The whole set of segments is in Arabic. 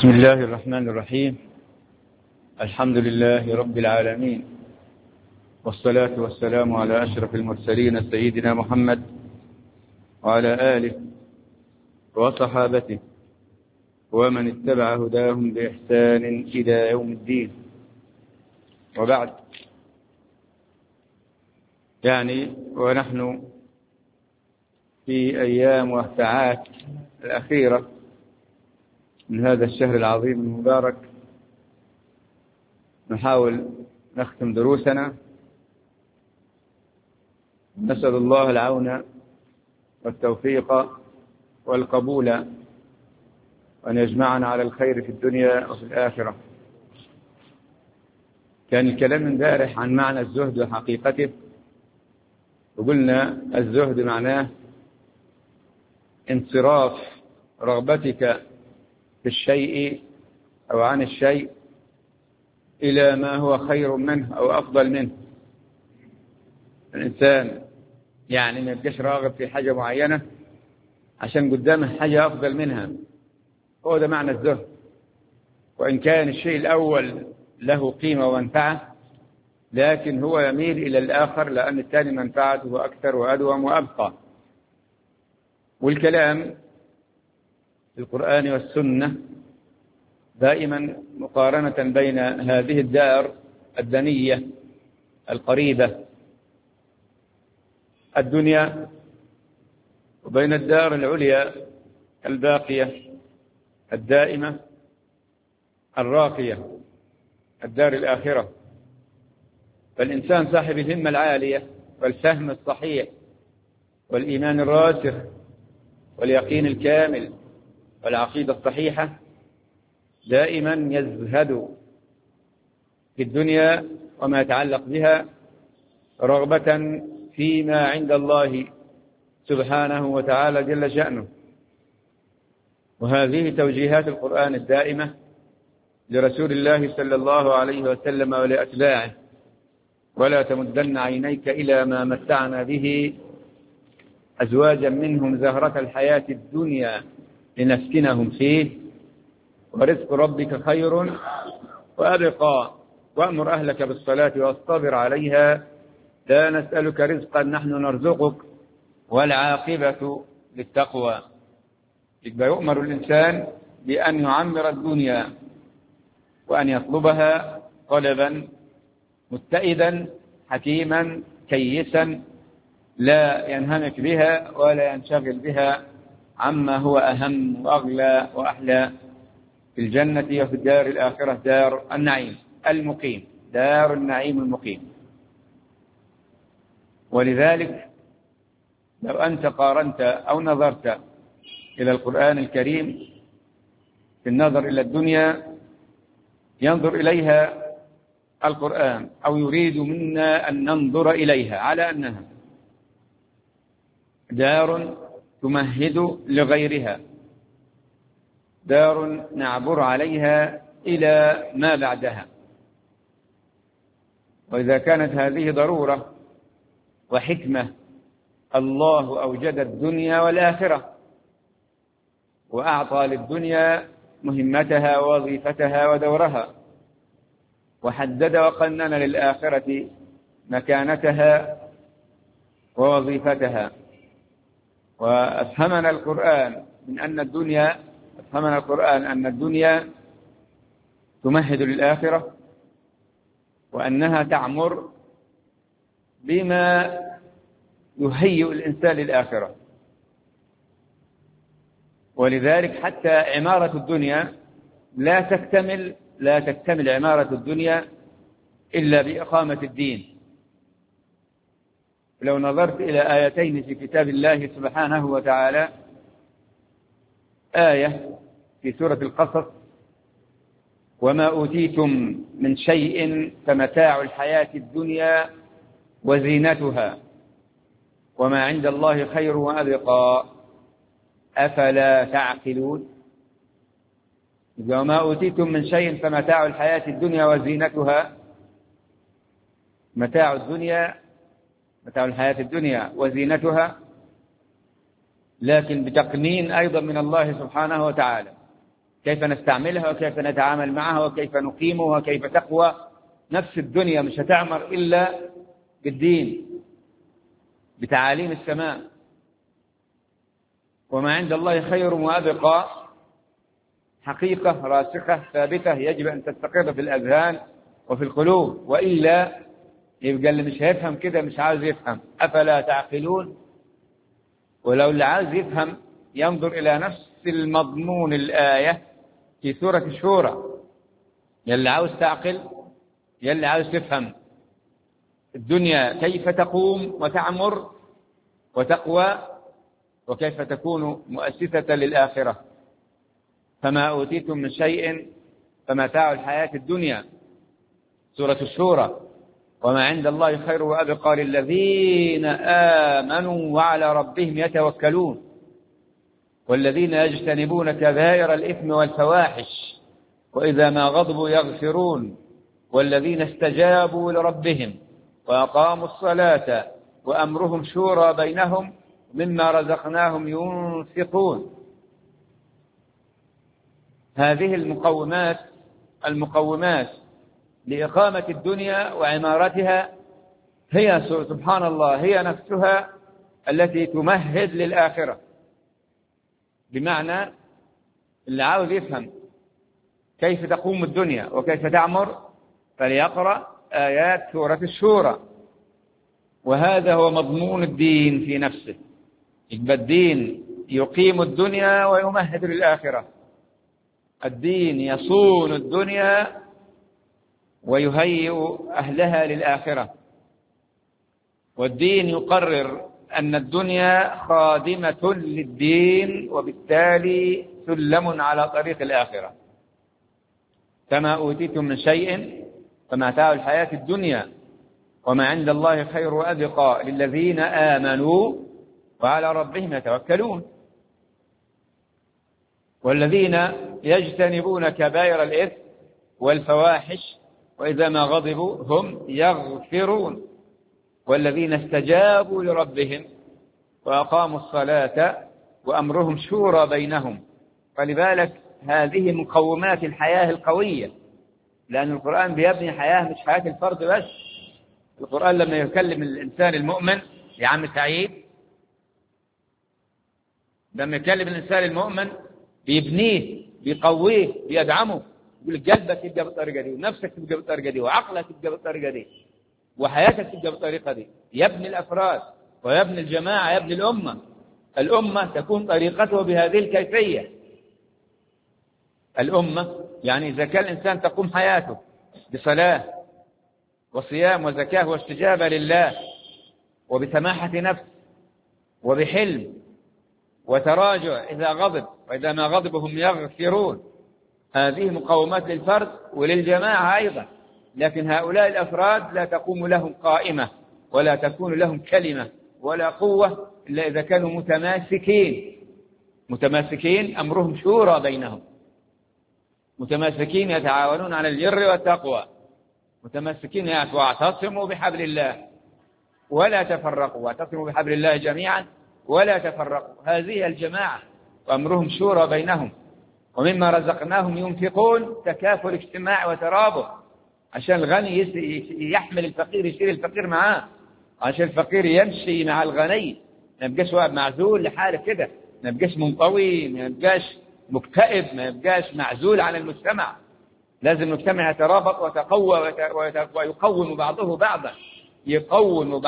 بسم الله الرحمن الرحيم. الحمد لله رب العالمين، والصلاة والسلام على أشرف المرسلين سيدنا محمد وعلى آله وصحابته ومن اتبع هداهم بإحسان إلى يوم الدين. وبعد، ونحن في أيام والساعات الأخيرة من هذا الشهر العظيم المبارك نحاول نختم دروسنا، نسأل الله العون والتوفيق والقبول، وأن يجمعنا على الخير في الدنيا وفي الآخرة. كان الكلام امبارح عن معنى الزهد وحقيقته، وقلنا الزهد معناه انصراف رغبتك في الشيء أو عن الشيء إلى ما هو خير منه أو أفضل منه. الإنسان ما يبقاش راغب في حاجة معينة عشان قدامه حاجة أفضل منها، هو ده معنى الزهد. وإن كان الشيء الأول له قيمة ومنفعة، لكن هو يميل إلى الآخر لأن الثاني منفعته أكثر وأدوم وأبقى. والكلام في القرآن والسنة دائما مقارنة بين هذه الدار الدنية القريبة الدنيا وبين الدار العليا الباقية الدائمة الراقية، الدار الآخرة. فالإنسان صاحب الهمة العالية والفهم الصحيح والإيمان الراسخ واليقين الكامل والعقيدة الصحيحة دائما يزهد في الدنيا وما يتعلق بها رغبة فيما عند الله سبحانه وتعالى جل شأنه. وهذه توجيهات القرآن الدائمة لرسول الله صلى الله عليه وسلم ولأتباعه: ولا تمدن عينيك إلى ما متعنا به أزواجا منهم زهرة الحياة الدنيا لنفتنهم فيه ورزق ربك خير وأبقى وأمر أهلك بالصلاة واصطبر عليها لا نسألك رزقا نحن نرزقك والعاقبة للتقوى. يبقى يؤمر الإنسان بأن يعمر الدنيا وأن يطلبها طلبا متئدا حكيما كيسا، لا ينهمك بها ولا ينشغل بها عما هو أهم وأغلى وأحلى في الجنة وفي الدار الآخرة، دار النعيم المقيم، دار النعيم المقيم. ولذلك لو أنت قارنت أو نظرت إلى القرآن الكريم في النظر إلى الدنيا، ينظر إليها القرآن أو يريد منا أن ننظر إليها على أنها دار تمهد لغيرها، دار نعبر عليها إلى ما بعدها. وإذا كانت هذه ضرورة وحكمة، الله أوجد الدنيا والآخرة وأعطى للدنيا مهمتها ووظيفتها ودورها، وحدد وقنن للآخرة مكانتها ووظيفتها. وأفهمنا القرآن أن الدنيا تمهد للآخرة، وأنها تعمر بما يهيئ الإنسان للآخرة. ولذلك حتى عمارة الدنيا لا تكتمل عمارة الدنيا إلا بإقامة الدين. لو نظرت إلى آيتين في كتاب الله سبحانه وتعالى، آية في سورة القصص: وما أوتيتم من شيء فمتاع الحياة الدنيا وزينتها وما عند الله خير وأبقى أفلا تعقلون. وما أوتيتم من شيء فمتاع الحياة الدنيا وزينتها، متاع الحياة الدنيا وزينتها، لكن بتقنين أيضا من الله سبحانه وتعالى. كيف نستعملها وكيف نتعامل معها وكيف نقيمها وكيف تقوى. نفس الدنيا مش هتعمر إلا بالدين، بتعاليم السماء. وما عند الله خير وأبقى حقيقة راسخة ثابتة يجب أن تستقر في الأذهان وفي القلوب، وإلا يبقى اللي مش هيفهم كده مش عاوز يفهم. أفلا تعقلون؟ ولو اللي عاوز يفهم ينظر إلى نفس المضمون الآية في سورة الشورى. يلي عاوز تعقل، يلي عاوز تفهم الدنيا كيف تقوم وتعمر وتقوى، وكيف تكون مؤسسة للآخرة. فما أوتيتم من شيء فمتاع الحياة الدنيا، سورة الشورى. وما عند الله خير وأبقى للذين آمنوا وعلى ربهم يتوكلون والذين يجتنبون كبائر الإثم والفواحش وإذا ما غضبوا يغفرون والذين استجابوا لربهم وأقاموا الصلاة وأمرهم شورى بينهم مما رزقناهم ينفقون. هذه المقومات لإقامة الدنيا وعمارتها هي سبحان الله هي نفسها التي تمهد للآخرة. بمعنى اللي عاوز يفهم كيف تقوم الدنيا وكيف تعمر فليقرأ آيات سورة الشورى. وهذا هو مضمون الدين في نفسه. يبقى الدين يقيم الدنيا ويمهد للآخرة. الدين يصون الدنيا ويهيئ أهلها للآخرة. والدين يقرر أن الدنيا خادمة للدين وبالتالي سلم على طريق الآخرة. فما أوتيتم من شيء فمتاع الحياة الدنيا وما عند الله خير وأبقى للذين آمنوا وعلى ربهم يتوكلون والذين يجتنبون كبائر الإثم والفواحش وإذا ما غضبوا هم يغفرون والذين استجابوا لربهم وأقاموا الصلاة وأمرهم شورى بينهم. فلذلك هذه مقومات الحياة القوية، لأن القرآن بيبني حياة مش حياة الفرد بس. القرآن لما يكلم الإنسان المؤمن يا عم سعيد، لما يكلم الإنسان المؤمن بيبنيه بيقويه بيدعمه، يقول قلبك يبقى بالطريقة دي ونفسك تبقى بالطريقة دي وعقلك يبقى بالطريقة دي وحياتك تبقى بالطريقة دي. يبني الأفراد ويبني الجماعة، يبني الأمة. الأمة تكون طريقته بهذه الكيفية. الأمة يعني إذا كان الإنسان تقوم حياته بصلاة وصيام وزكاة واستجابة لله وبسماحة نفس وبحلم وتراجع إذا غضب وإذا ما غضبهم يغفرون، هذه مقومات للفرد وللجماعة أيضا. لكن هؤلاء الأفراد لا تقوم لهم قائمة ولا تكون لهم كلمة ولا قوة إلا إذا كانوا متماسكين أمرهم شورى بينهم، متماسكين يتعاونون على البر والتقوى، متماسكين واعتصموا بحبل الله ولا تفرقوا، واعتصموا بحبل الله جميعا ولا تفرقوا. هذه الجماعة وأمرهم شورى بينهم ومما رزقناهم ينفقون. تكافل اجتماع وترابط، عشان الغني يحمل الفقير يشيل الفقير معاه، عشان الفقير يمشي مع الغني، ما يبقاش واحد معزول لحاله كده، ما يبقاش منطوي، ما يبقاش مكتئب، ما يبقاش معزول عن المجتمع. لازم المجتمع يترابط ويتقوى ويقوم بعضه بعضا، يقوم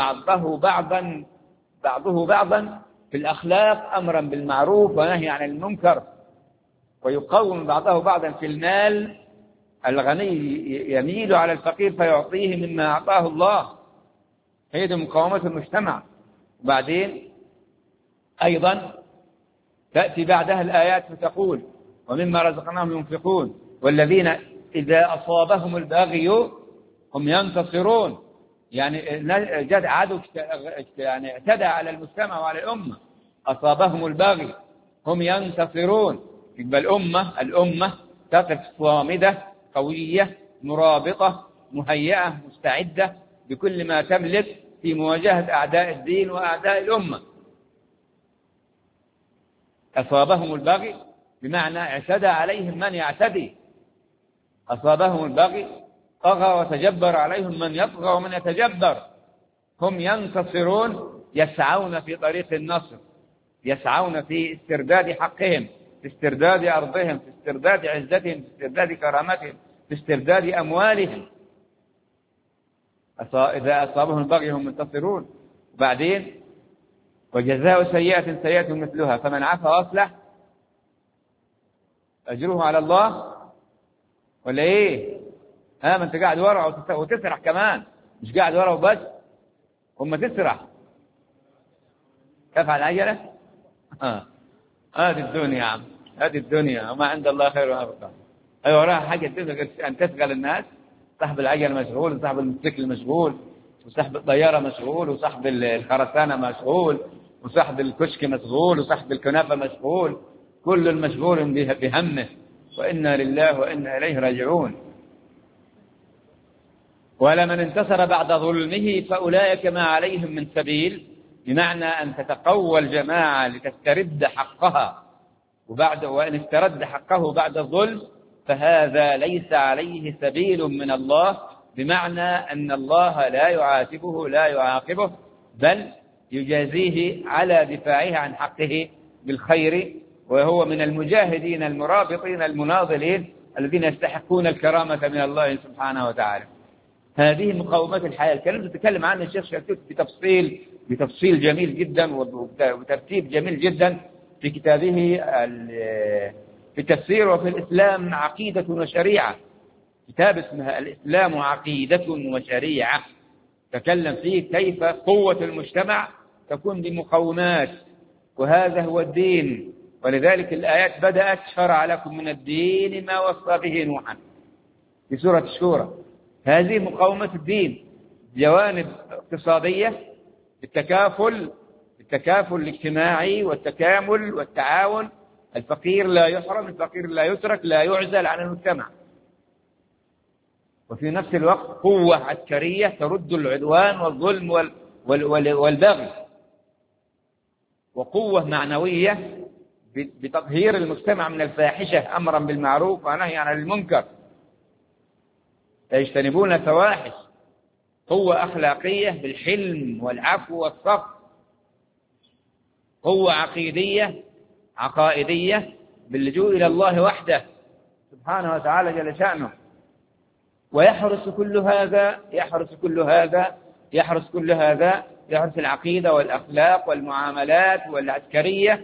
بعضه بعضا في الأخلاق، أمرا بالمعروف ونهي عن المنكر، ويقوم بعضه بعضا في المال. الغني يميل على الفقير فيعطيه مما أعطاه الله. هي مقاومة المجتمع. وبعدين أيضا تأتي بعدها الآيات فتقول ومما رزقناهم ينفقون والذين إذا أصابهم البغي هم ينتصرون. يعني جد عدو يعني اعتدى على المجتمع وعلى الأمة، أصابهم البغي هم ينتصرون. يبقى الأمة تقف صامدة قوية مرابطة مهيئة مستعدة بكل ما تملك في مواجهة أعداء الدين وأعداء الأمة. أصابهم البغي بمعنى اعتدى عليهم من يعتدي، أصابهم البغي طغى وتجبر عليهم من يطغى ومن يتجبر. هم ينتصرون، يسعون في طريق النصر، يسعون في استرداد حقهم، في استرداد أرضهم، في استرداد عزتهم، في استرداد كرامتهم، في استرداد أموالهم. إذا أصابهم البغي هم منتصرون. وبعدين وجزاء سيئة سيئة مثلها فمن عفا وأصلح أجره على الله. ولا إيه؟ ما أنت قاعد ورا وتسرح كمان، مش قاعد ورا وبس، هم تسرح. كيف على العجلة؟ هذه الدنيا يا عم، هذه الدنيا وما عند الله خير وأبقى. أي وراها حاجة أن تشغل الناس. صاحب العجل مشغول، وصاحب الموتوسيكل مشغول، وصاحب الطيارة مشغول، وصاحب الخرسانة مشغول، وصاحب الكشك مشغول، وصاحب الكنافة مشغول. كل المشغول بهمه، وإنا لله وإنا إليه راجعون. ولمن انتصر بعد ظلمه فأولئك ما عليهم من سبيل، بمعنى أن تتقوى الجماعة لتسترد حقها، وإن استرد حقه بعد الظلم فهذا ليس عليه سبيل من الله، بمعنى أن الله لا يعاتبه لا يعاقبه، بل يجازيه على دفاعه عن حقه بالخير، وهو من المجاهدين المرابطين المناضلين الذين يستحقون الكرامة من الله سبحانه وتعالى. هذه مقومات الحياة. الكلام تتكلم عنه الشيخ شلتوت بتفصيل جميل جدا وترتيب جميل جدا في كتابه في التفسير وفي الإسلام عقيدة وشريعة. كتاب اسمها الإسلام عقيدة وشريعة، تكلم فيه كيف قوة المجتمع تكون بمقومات، وهذا هو الدين. ولذلك الآيات بدأت شرع لكم من الدين ما وصى به نوحا في سورة الشورى. هذه مقومة الدين، جوانب اقتصادية، التكافل الاجتماعي والتكامل والتعاون. الفقير لا يحرم، الفقير لا يترك، لا يعزل عن المجتمع. وفي نفس الوقت قوة عسكرية ترد العدوان والظلم والبغي، وقوة معنوية بتطهير المجتمع من الفاحشة أمرا بالمعروف ونهي عن المنكر، يجتنبون الفواحش. قوة أخلاقية بالحلم والعفو والصف. قوة عقائدية باللجوء إلى الله وحده سبحانه وتعالى جل شأنه. ويحرس كل هذا يحرس العقيدة والأخلاق والمعاملات والعسكرية،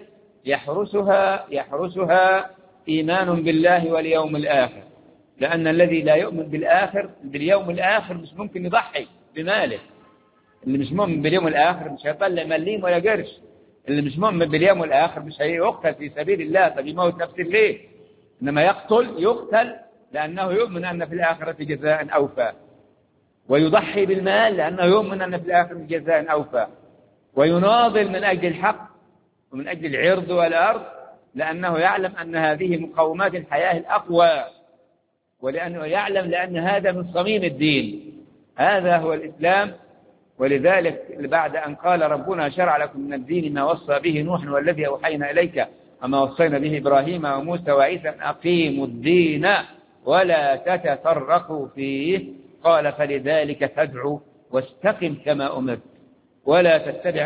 يحرسها إيمان بالله واليوم الآخر، لأن الذي لا يؤمن باليوم الآخر مش ممكن يضحي بماله. اللي مش مؤمن باليوم الآخر مش هيطلع مليم ولا قرش. اللي مش مؤمن باليوم الآخر مش هيقتل في سبيل الله. طب يموت نفسه ليه؟ إنما يقتل لأنه يؤمن أن في الآخرة جزاء أوفى، ويضحي بالمال لأنه يؤمن أن في الآخرة جزاء أوفى، ويناضل من أجل الحق ومن أجل العرض والأرض، لأنه يعلم أن هذه مقومات الحياة الأقوى، ولأنه يعلم لأن هذا من صميم الدين. هذا هو الإسلام. ولذلك بعد أن قال ربنا شرع لكم من الدين ما وصى به نوح والذي أوحينا إليك وما وصينا به إبراهيم وموسى وعيسى أن أقيموا الدين ولا تتفرقوا فيه، قال فلذلك فادع واستقم كما أمرت ولا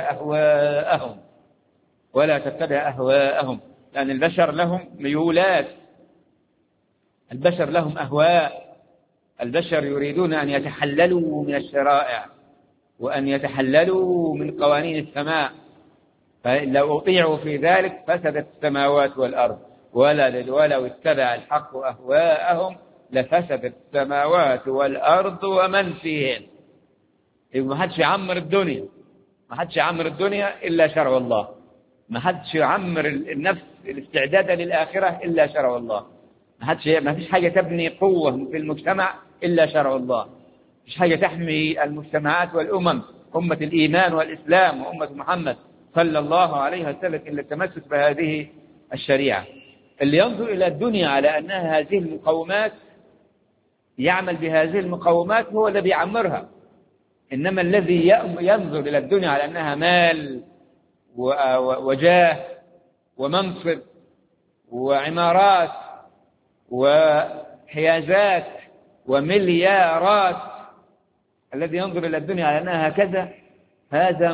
تتبع أهواءهم. لأن البشر لهم ميولات، البشر لهم أهواء، البشر يريدون أن يتحللوا من الشرائع وأن يتحللوا من قوانين السماء، فلو أطيعوا في ذلك فسدت السماوات والأرض، ولو اتبع الحق أهواءهم لفسدت السماوات والأرض ومن فيهن. ما حدش يعمر الدنيا إلا شرع الله، ما حدش يعمر النفس الاستعداد للآخرة إلا شرع الله، ما فيش حاجة تبني قوة في المجتمع إلا شرع الله، مش حاجة تحمي المجتمعات والأمم، أمة الإيمان والإسلام وأمة محمد صلى الله عليه وسلم إلا التمسك بهذه الشريعة. اللي ينظر إلى الدنيا على أنها هذه المقومات يعمل بهذه المقومات هو الذي يعمرها. إنما الذي ينظر إلى الدنيا على أنها مال وجاه ومنصب وعمارات وحيازات ومليارات، الذي ينظر إلى الدنيا على أنها هكذا هذا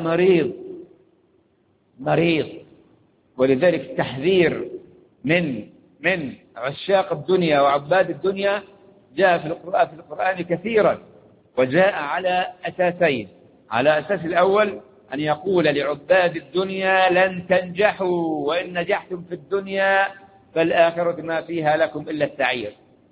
مريض. ولذلك التحذير من عشاق الدنيا وعباد الدنيا جاء في القرآن كثيرا، وجاء على أساسين. على أساس الأول أن يقول لعباد الدنيا لن تنجحوا، وإن نجحتم في الدنيا فالآخرة ما فيها لكم إلا السعير.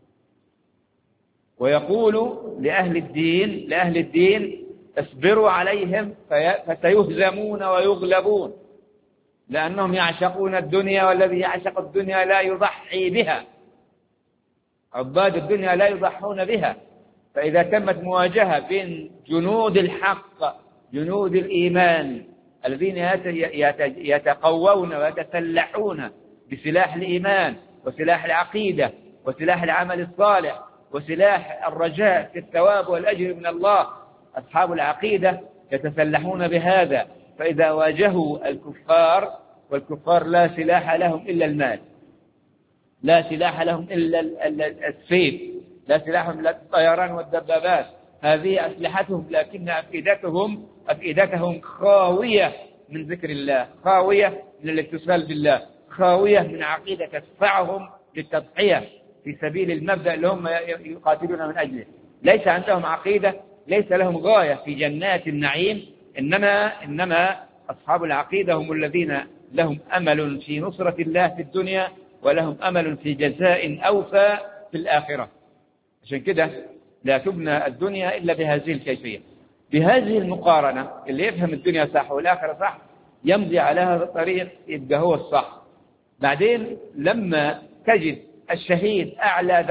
ويقول لأهل الدين اصبروا عليهم فسيهزمون ويغلبون، لأنهم يعشقون الدنيا، والذي يعشق الدنيا لا يضحي بها. عباد الدنيا لا يضحون بها. فإذا تمت مواجهة بين جنود الحق، جنود الإيمان الذين يتقوون ويتسلحون بسلاح الإيمان وسلاح العقيدة وسلاح العمل الصالح وسلاح الرجاء في الثواب والأجر من الله، أصحاب العقيدة يتسلحون بهذا. فإذا واجهوا الكفار، والكفار لا سلاح لهم إلا المال، لا سلاح لهم إلا السيف، لا سلاح لهم إلا الطيران والدبابات، هذه أسلحتهم، لكن أفئدتهم خاوية من ذكر الله، خاوية من الاتصال بالله، خاوية من عقيدة تدفعهم للتضحية في سبيل المبدأ اللي هم يقاتلون من أجله. ليس عندهم عقيدة، ليس لهم غاية في جنات النعيم، إنما أصحاب العقيدة هم الذين لهم أمل في نصرة الله في الدنيا، ولهم أمل في جزاء أوفى في الآخرة. عشان كده لا تبنى الدنيا إلا بهذه الكيفية، بهذه المقارنة. اللي يفهم الدنيا صح والآخرة صح يمضي على هذا الطريق، يبقى هو الصح. بعدين لما تجد الشهيد أعلى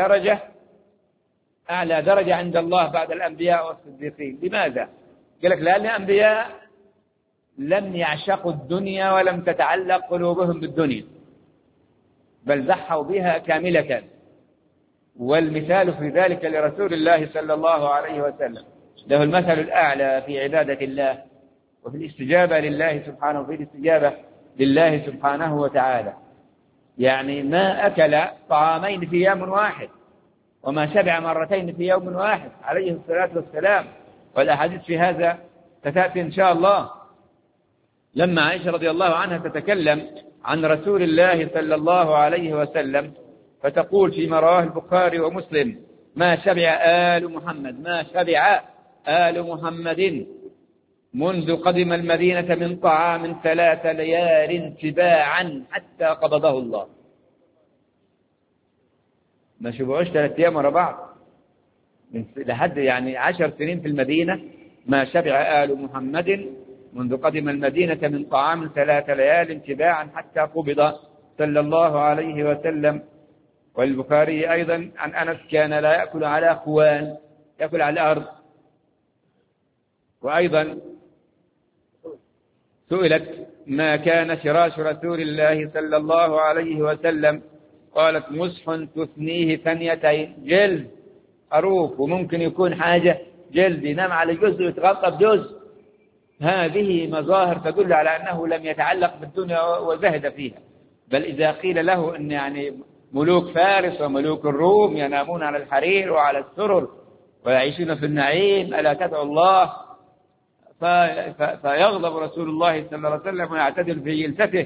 درجة عند الله بعد الأنبياء والصديقين، لماذا؟ قال لك لأن الأنبياء لم يعشقوا الدنيا ولم تتعلق قلوبهم بالدنيا، بل ضحوا بها كاملة. والمثال في ذلك لرسول الله صلى الله عليه وسلم، له المثل الأعلى في عبادة الله وفي الاستجابة لله سبحانه، وفي الاستجابة لله سبحانه وتعالى. يعني ما أكل طعامين في يوم واحد، وما شبع مرتين في يوم واحد عليه الصلاة والسلام. والأحاديث في هذا ستأتي إن شاء الله. لما عائشة رضي الله عنها تتكلم عن رسول الله صلى الله عليه وسلم فتقول فيما رواه البخاري ومسلم: ما شبع آل محمد منذ قدم المدينة من طعام 3 ليال تباعا حتى قبضه الله. ما شبعوش 3 أيام ورا بعض لحد 10 سنين في المدينة. ما شبع آل محمد منذ قدم المدينة من طعام 3 ليال تباعا حتى قبض صلى الله عليه وسلم. والبخاري أيضا عن أنس: كان لا يأكل على خوان، يأكل على الأرض. وأيضا سئلت: ما كان فراش رسول الله صلى الله عليه وسلم؟ قالت: مسح تثنيه 2 جلد، خروف، وممكن يكون حاجة جلد ينام على جزء ويتغطى بجزء. هذه مظاهر تدل على أنه لم يتعلق بالدنيا وزهد فيها. بل إذا قيل له أن ملوك فارس وملوك الروم ينامون على الحرير وعلى السرر ويعيشون في النعيم، ألا تدعو الله؟ فيغضب رسول الله صلى الله عليه وسلم ويعتدل في جلسته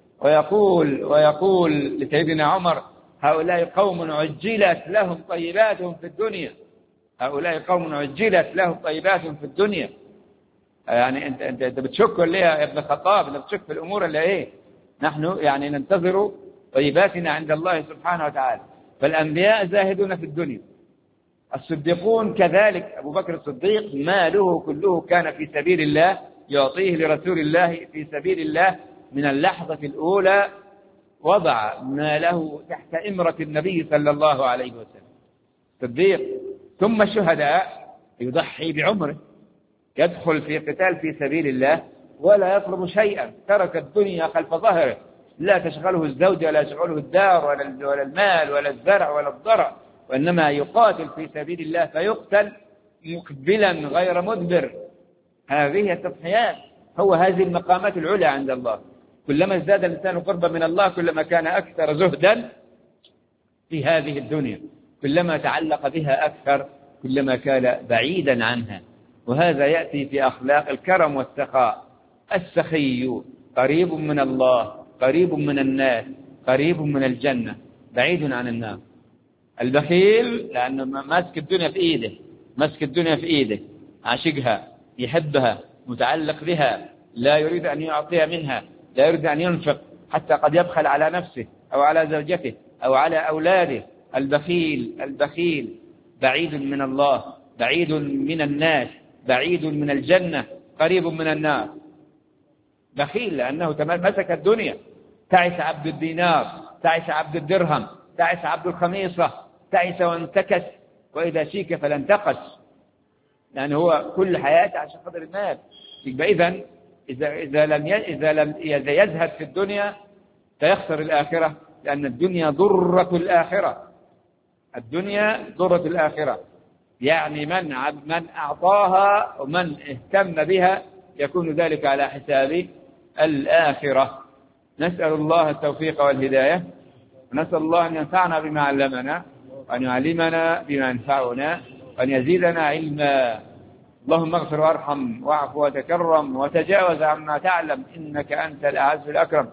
ويقول لسيدنا عمر: هؤلاء قوم عجلت لهم طيباتهم في الدنيا، هؤلاء قوم عجلت لهم طيباتهم في الدنيا. يعني أنت بتشك ليه يا ابن الخطاب؟ أنت بتشك في الأمور اللي إيه؟ نحن ننتظر طيباتنا عند الله سبحانه وتعالى. فالأنبياء زاهدون في الدنيا، الصديقون كذلك. أبو بكر الصديق ماله كله كان في سبيل الله، يعطيه لرسول الله في سبيل الله. من اللحظة الأولى وضع ماله تحت إمرة النبي صلى الله عليه وسلم، صديق. ثم الشهداء يضحي بعمره، يدخل في قتال في سبيل الله ولا يطلب شيئا، ترك الدنيا خلف ظهره، لا تشغله الزوجة ولا يشغله الدار ولا المال ولا الزرع ولا الضرع، وإنما يقاتل في سبيل الله فيقتل مقبلا غير مدبر. هذه التضحيات، هذه المقامات العلى عند الله. كلما ازداد الإنسان قربا من الله كلما كان أكثر زهدا في هذه الدنيا، كلما تعلق بها أكثر كلما كان بعيدا عنها. وهذا يأتي في أخلاق الكرم والسخاء. السخي قريب من الله، قريب من الناس، قريب من الجنة، بعيد عن النار. البخيل لأنه ماسك الدنيا في إيده، ماسك الدنيا في إيده، عاشقها، يحبها، متعلق بها، لا يريد أن يعطيها منها، لا يريد أن ينفق، حتى قد يبخل على نفسه أو على زوجته أو على أولاده. البخيل بعيد من الله، بعيد من الناس، بعيد من الجنة، قريب من النار. بخيل لأنه مسك الدنيا. تعس عبد الدينار، تعس عبد الدرهم، تعس عبد الخميصة، تعس وانتكس، وإذا شيك فلن تقس، لأنه هو كل حياته عشان خاطر المال. يبقى إذا لم يزهد في الدنيا سيخسر الآخرة، لأن الدنيا ضرة الآخرة. الدنيا ضرة الآخرة، يعني من أعطاها ومن اهتم بها يكون ذلك على حساب الآخرة. نسأل الله التوفيق والهداية، ونسأل الله أن ينفعنا بما علمنا، وأن يعلمنا بما ينفعنا، وأن يزيدنا علما. اللهم اغفر وارحم واعف وتكرم وتجاوز عما تعلم، إنك أنت الأعز الأكرم.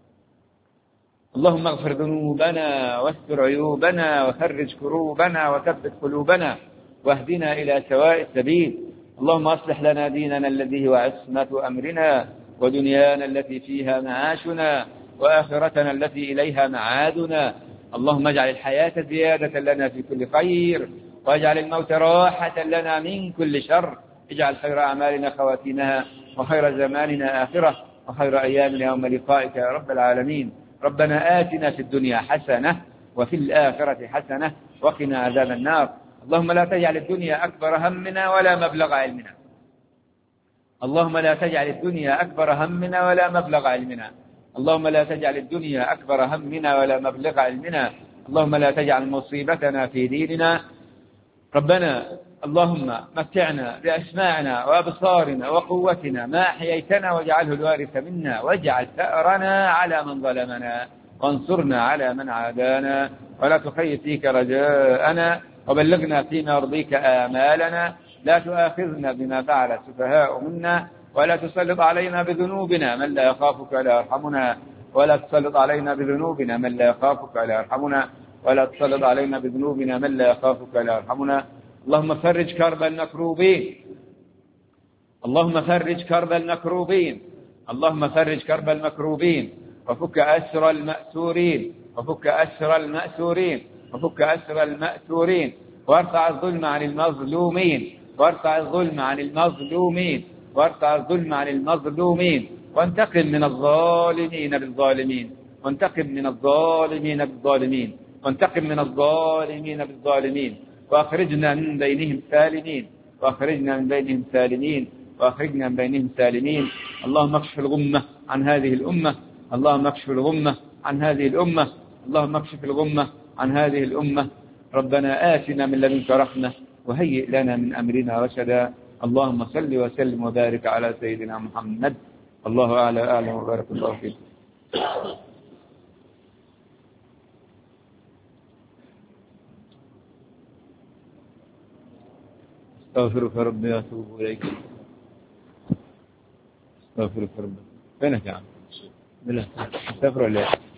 اللهم اغفر ذنوبنا واستر عيوبنا وفرج كروبنا وثبت قلوبنا واهدنا إلى سواء السبيل. اللهم أصلح لنا ديننا الذي هو عصمة أمرنا، ودنيانا التي فيها معاشنا، وآخرتنا التي إليها معادنا. اللهم اجعل الحياة زيادة لنا في كل خير، واجعل الموت راحة لنا من كل شر. اجعل خير أعمالنا خواتيمها، وخير زماننا آخرة، وخير أيامنا يوم لقائك يا رب العالمين. ربنا آتنا في الدنيا حسنة وفي الآخرة حسنة وقنا عذاب النار. اللهم لا تجعل الدنيا أكبر همنا ولا مبلغ علمنا. اللهم لا تجعل الدنيا أكبر همنا ولا مبلغ علمنا. اللهم لا تجعل الدنيا أكبر همنا ولا مبلغ علمنا. اللهم لا تجعل مصيبتنا في ديننا. ربنا اللهم متعنا بأسماعنا وأبصارنا وقوتنا ما أحييتنا، واجعله الوارث منا، واجعل ثأرنا على من ظلمنا، وانصرنا على من عادانا، ولا تخيب فيك رجاءنا، وبلغنا فيما يرضيك آمالنا. لا تؤاخذنا بما فعل السفهاء منا، ولا تسلط علينا بذنوبنا من لا يخافك ولا يرحمنا، ولا تسلط علينا بذنوبنا من لا يخافك ولا يرحمنا، ولا تسلط علينا بذنوبنا من لا يخافك ولا يرحمنا. اللهم فرج كرب المكروبين، اللهم فرج كرب المكروبين، اللهم فرج كرب المكروبين، وفك أسر المأسورين، وفك أسر المأسورين، وفك أسر المأسورين، وارفع الظلم عن المظلومين، وارفع الظلم عن المظلومين، وارفع الظلم عن المظلومين، وانتقم من الظالمين بالظالمين، وانتقم من الظالمين بالظالمين، وانتقم من الظالمين بالظالمين، وأخرجنا من بينهم سالمين، وأخرجنا من بينهم سالمين، وأخرجنا من بينهم سالمين. اللهم اكشف الغمة عن هذه الأمة، اللهم اكشف الغمة عن هذه الأمة، اللهم اكشف الغمة عن هذه الأمة. ربنا آتنا من لدنك رحمة، وهيئ لنا من أمرنا رشدا. اللهم صل وسلم وبارك على سيدنا محمد. الله أعلم وبارك الله فيك. استغفرك ربي واتوب اليك. استغفرك ربي. فينك يا عم؟ بالله استغفر الله.